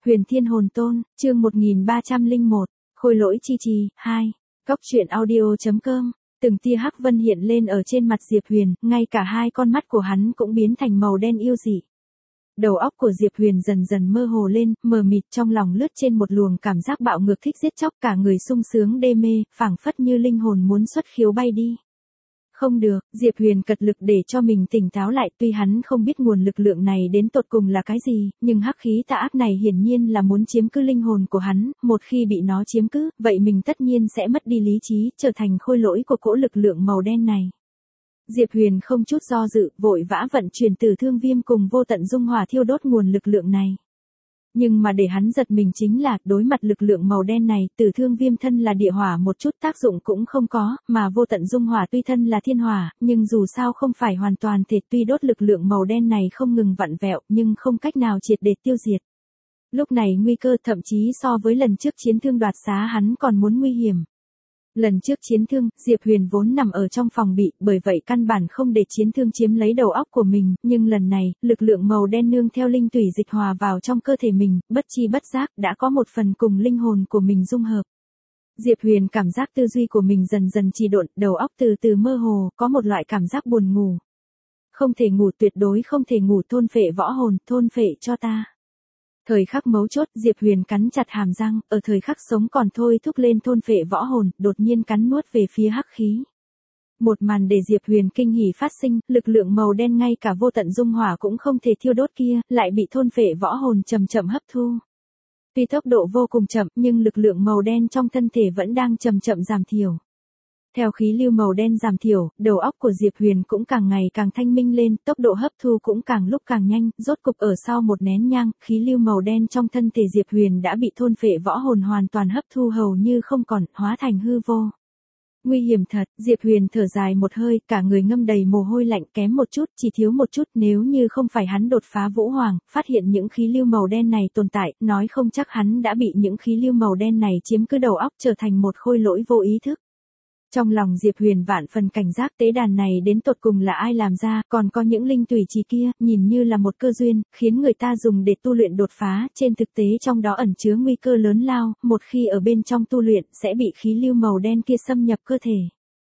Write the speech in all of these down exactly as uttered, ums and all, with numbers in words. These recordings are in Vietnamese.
Huyền Thiên Hồn Tôn, chương một nghìn ba trăm lẻ một, Khôi Lỗi Chi Trì, hai. Cóc truyện audio.com. Từng tia hắc vân hiện lên ở trên mặt Diệp Huyền, ngay cả hai con mắt của hắn cũng biến thành màu đen yêu dị. Đầu óc của Diệp Huyền dần dần mơ hồ lên, mờ mịt, trong lòng lướt trên một luồng cảm giác bạo ngược thích giết chóc, cả người sung sướng đê mê, phảng phất như linh hồn muốn xuất khiếu bay đi. Không được, Diệp Huyền cật lực để cho mình tỉnh táo lại, tuy hắn không biết nguồn lực lượng này đến tột cùng là cái gì, nhưng hắc khí tà ác này hiển nhiên là muốn chiếm cứ linh hồn của hắn, một khi bị nó chiếm cứ, vậy mình tất nhiên sẽ mất đi lý trí, trở thành khôi lỗi của cỗ lực lượng màu đen này. Diệp Huyền không chút do dự, vội vã vận chuyển Tử Thương Viêm cùng Vô Tận Dung Hỏa thiêu đốt nguồn lực lượng này. Nhưng mà để hắn giật mình chính là, đối mặt lực lượng màu đen này, Tử Thương Viêm thân là địa hỏa một chút tác dụng cũng không có, mà Vô Tận Dung Hỏa tuy thân là thiên hỏa, nhưng dù sao không phải hoàn toàn thể, tuy đốt lực lượng màu đen này không ngừng vặn vẹo, nhưng không cách nào triệt để tiêu diệt. Lúc này nguy cơ thậm chí so với lần trước chiến thương đoạt xá hắn còn muốn nguy hiểm. Lần trước chiến thương, Diệp Huyền vốn nằm ở trong phòng bị, bởi vậy căn bản không để chiến thương chiếm lấy đầu óc của mình, nhưng lần này, lực lượng màu đen nương theo linh tủy dịch hòa vào trong cơ thể mình, bất chi bất giác, đã có một phần cùng linh hồn của mình dung hợp. Diệp Huyền cảm giác tư duy của mình dần dần trì độn, đầu óc từ từ mơ hồ, có một loại cảm giác buồn ngủ. Không thể ngủ, tuyệt đối không thể ngủ, thôn phệ võ hồn, thôn phệ cho ta. Thời khắc mấu chốt, Diệp Huyền cắn chặt hàm răng, ở thời khắc sống còn thôi thúc lên thôn phệ võ hồn, đột nhiên cắn nuốt về phía hắc khí. Một màn để Diệp Huyền kinh hỉ phát sinh, lực lượng màu đen ngay cả Vô Tận Dung Hỏa cũng không thể thiêu đốt kia, lại bị thôn phệ võ hồn chậm chậm hấp thu. Tuy tốc độ vô cùng chậm, nhưng lực lượng màu đen trong thân thể vẫn đang chậm chậm giảm thiểu. Theo khí lưu màu đen giảm thiểu, đầu óc của Diệp Huyền cũng càng ngày càng thanh minh lên, tốc độ hấp thu cũng càng lúc càng nhanh, rốt cục ở sau một nén nhang, khí lưu màu đen trong thân thể Diệp Huyền đã bị thôn phệ võ hồn hoàn toàn hấp thu hầu như không còn, hóa thành hư vô. Nguy hiểm thật, Diệp Huyền thở dài một hơi, cả người ngâm đầy mồ hôi lạnh, kém một chút, chỉ thiếu một chút, nếu như không phải hắn đột phá Vũ Hoàng, phát hiện những khí lưu màu đen này tồn tại, nói không chắc hắn đã bị những khí lưu màu đen này chiếm cứ đầu óc, trở thành một khôi lỗi vô ý thức. Trong lòng Diệp Huyền vạn phần cảnh giác, tế đàn này đến tột cùng là ai làm ra, còn có những linh tùy trì kia, nhìn như là một cơ duyên, khiến người ta dùng để tu luyện đột phá, trên thực tế trong đó ẩn chứa nguy cơ lớn lao, một khi ở bên trong tu luyện, sẽ bị khí lưu màu đen kia xâm nhập cơ thể.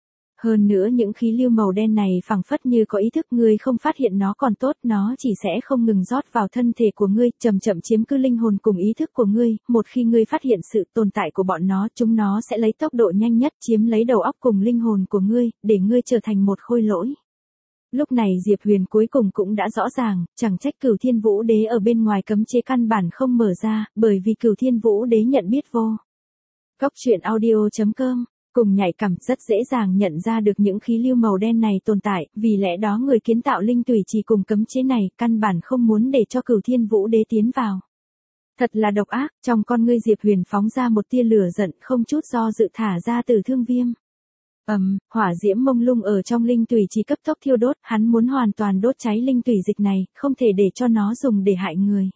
Hơn nữa những khí lưu màu đen này phảng phất như có ý thức, ngươi không phát hiện nó còn tốt, nó chỉ sẽ không ngừng rót vào thân thể của ngươi, chậm chậm chiếm cứ linh hồn cùng ý thức của ngươi, một khi ngươi phát hiện sự tồn tại của bọn nó, chúng nó sẽ lấy tốc độ nhanh nhất chiếm lấy đầu óc cùng linh hồn của ngươi, để ngươi trở thành một khôi lỗi. Lúc này Diệp Huyền cuối cùng cũng đã rõ ràng, chẳng trách Cửu Thiên Vũ Đế ở bên ngoài cấm chế căn bản không mở ra, bởi vì Cửu Thiên Vũ Đế nhận biết vô. Cóc truyện audio.com cùng nhạy cảm, rất dễ dàng nhận ra được những khí lưu màu đen này tồn tại, vì lẽ đó người kiến tạo linh tùy trì cùng cấm chế này, căn bản không muốn để cho Cửu Thiên Vũ Đế tiến vào. Thật là độc ác, trong con ngươi Diệp Huyền phóng ra một tia lửa giận, không chút do dự thả ra Tử Thương Viêm. Ầm, um, hỏa diễm mông lung ở trong linh tùy trì cấp tốc thiêu đốt, hắn muốn hoàn toàn đốt cháy linh tùy dịch này, không thể để cho nó dùng để hại người.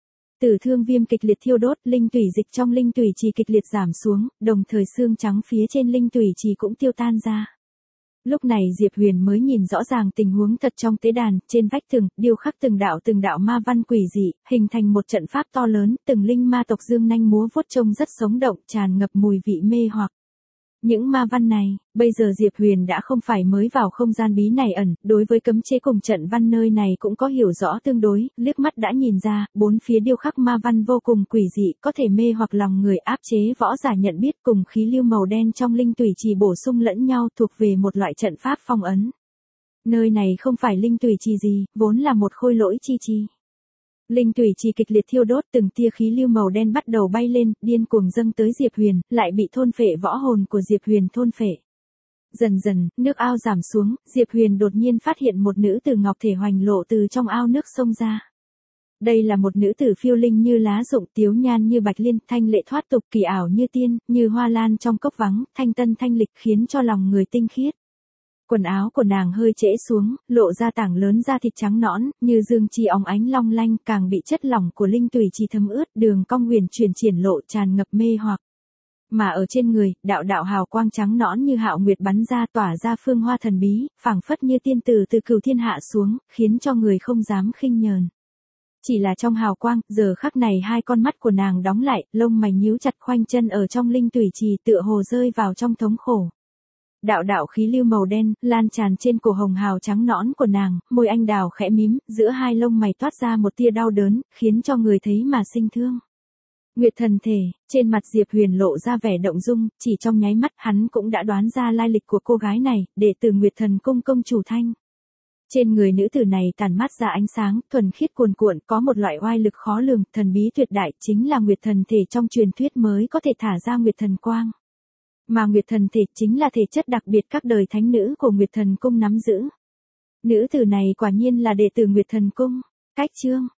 Tử Thương Viêm kịch liệt thiêu đốt, linh tủy dịch trong linh tủy trì kịch liệt giảm xuống, đồng thời xương trắng phía trên linh tủy trì cũng tiêu tan ra. Lúc này Diệp Huyền mới nhìn rõ ràng tình huống thật trong tế đàn, trên vách tường, điêu khắc từng đạo từng đạo ma văn quỷ dị, hình thành một trận pháp to lớn, từng linh ma tộc dương nanh múa vuốt trông rất sống động, tràn ngập mùi vị mê hoặc. Những ma văn này, bây giờ Diệp Huyền đã không phải mới vào không gian bí này ẩn, đối với cấm chế cùng trận văn nơi này cũng có hiểu rõ tương đối, liếc mắt đã nhìn ra, bốn phía điêu khắc ma văn vô cùng quỷ dị, có thể mê hoặc lòng người, áp chế võ giả nhận biết, cùng khí lưu màu đen trong linh tùy trì bổ sung lẫn nhau, thuộc về một loại trận pháp phong ấn. Nơi này không phải linh tùy trì gì, vốn là một khôi lỗi chi trì. Linh tùy trì kịch liệt thiêu đốt, từng tia khí lưu màu đen bắt đầu bay lên, điên cuồng dâng tới Diệp Huyền, lại bị thôn phệ võ hồn của Diệp Huyền thôn phệ. Dần dần, nước ao giảm xuống, Diệp Huyền đột nhiên phát hiện một nữ tử ngọc thể hoành lộ từ trong ao nước xông ra. Đây là một nữ tử phiêu linh như lá rụng, tiếu nhan như bạch liên, thanh lệ thoát tục, kỳ ảo như tiên, như hoa lan trong cốc vắng, thanh tân thanh lịch, khiến cho lòng người tinh khiết. Quần áo của nàng hơi trễ xuống, lộ ra tảng lớn da thịt trắng nõn, như dương chi óng ánh long lanh, càng bị chất lỏng của linh tùy trì thấm ướt, đường cong huyền chuyển triển lộ, tràn ngập mê hoặc. Mà ở trên người, đạo đạo hào quang trắng nõn như hạo nguyệt bắn ra, tỏa ra phương hoa thần bí, phảng phất như tiên tử từ cửu thiên hạ xuống, khiến cho người không dám khinh nhờn. Chỉ là trong hào quang, giờ khắc này hai con mắt của nàng đóng lại, lông mày nhíu chặt, khoanh chân ở trong linh tủy trì tựa hồ rơi vào trong thống khổ. Đạo đạo khí lưu màu đen, lan tràn trên cổ hồng hào trắng nõn của nàng, môi anh đào khẽ mím, giữa hai lông mày toát ra một tia đau đớn, khiến cho người thấy mà sinh thương. Nguyệt thần thể, trên mặt Diệp Huyền lộ ra vẻ động dung, chỉ trong nháy mắt hắn cũng đã đoán ra lai lịch của cô gái này, đệ tử Nguyệt thần cung công chủ Thanh. Trên người nữ tử này tản mát ra ánh sáng, thuần khiết cuồn cuộn, có một loại oai lực khó lường, thần bí tuyệt đại, chính là Nguyệt thần thể trong truyền thuyết mới có thể thả ra Nguyệt thần quang. Mà Nguyệt thần thể chính là thể chất đặc biệt các đời thánh nữ của Nguyệt thần cung nắm giữ. Nữ tử này quả nhiên là đệ tử Nguyệt thần cung. Cách chương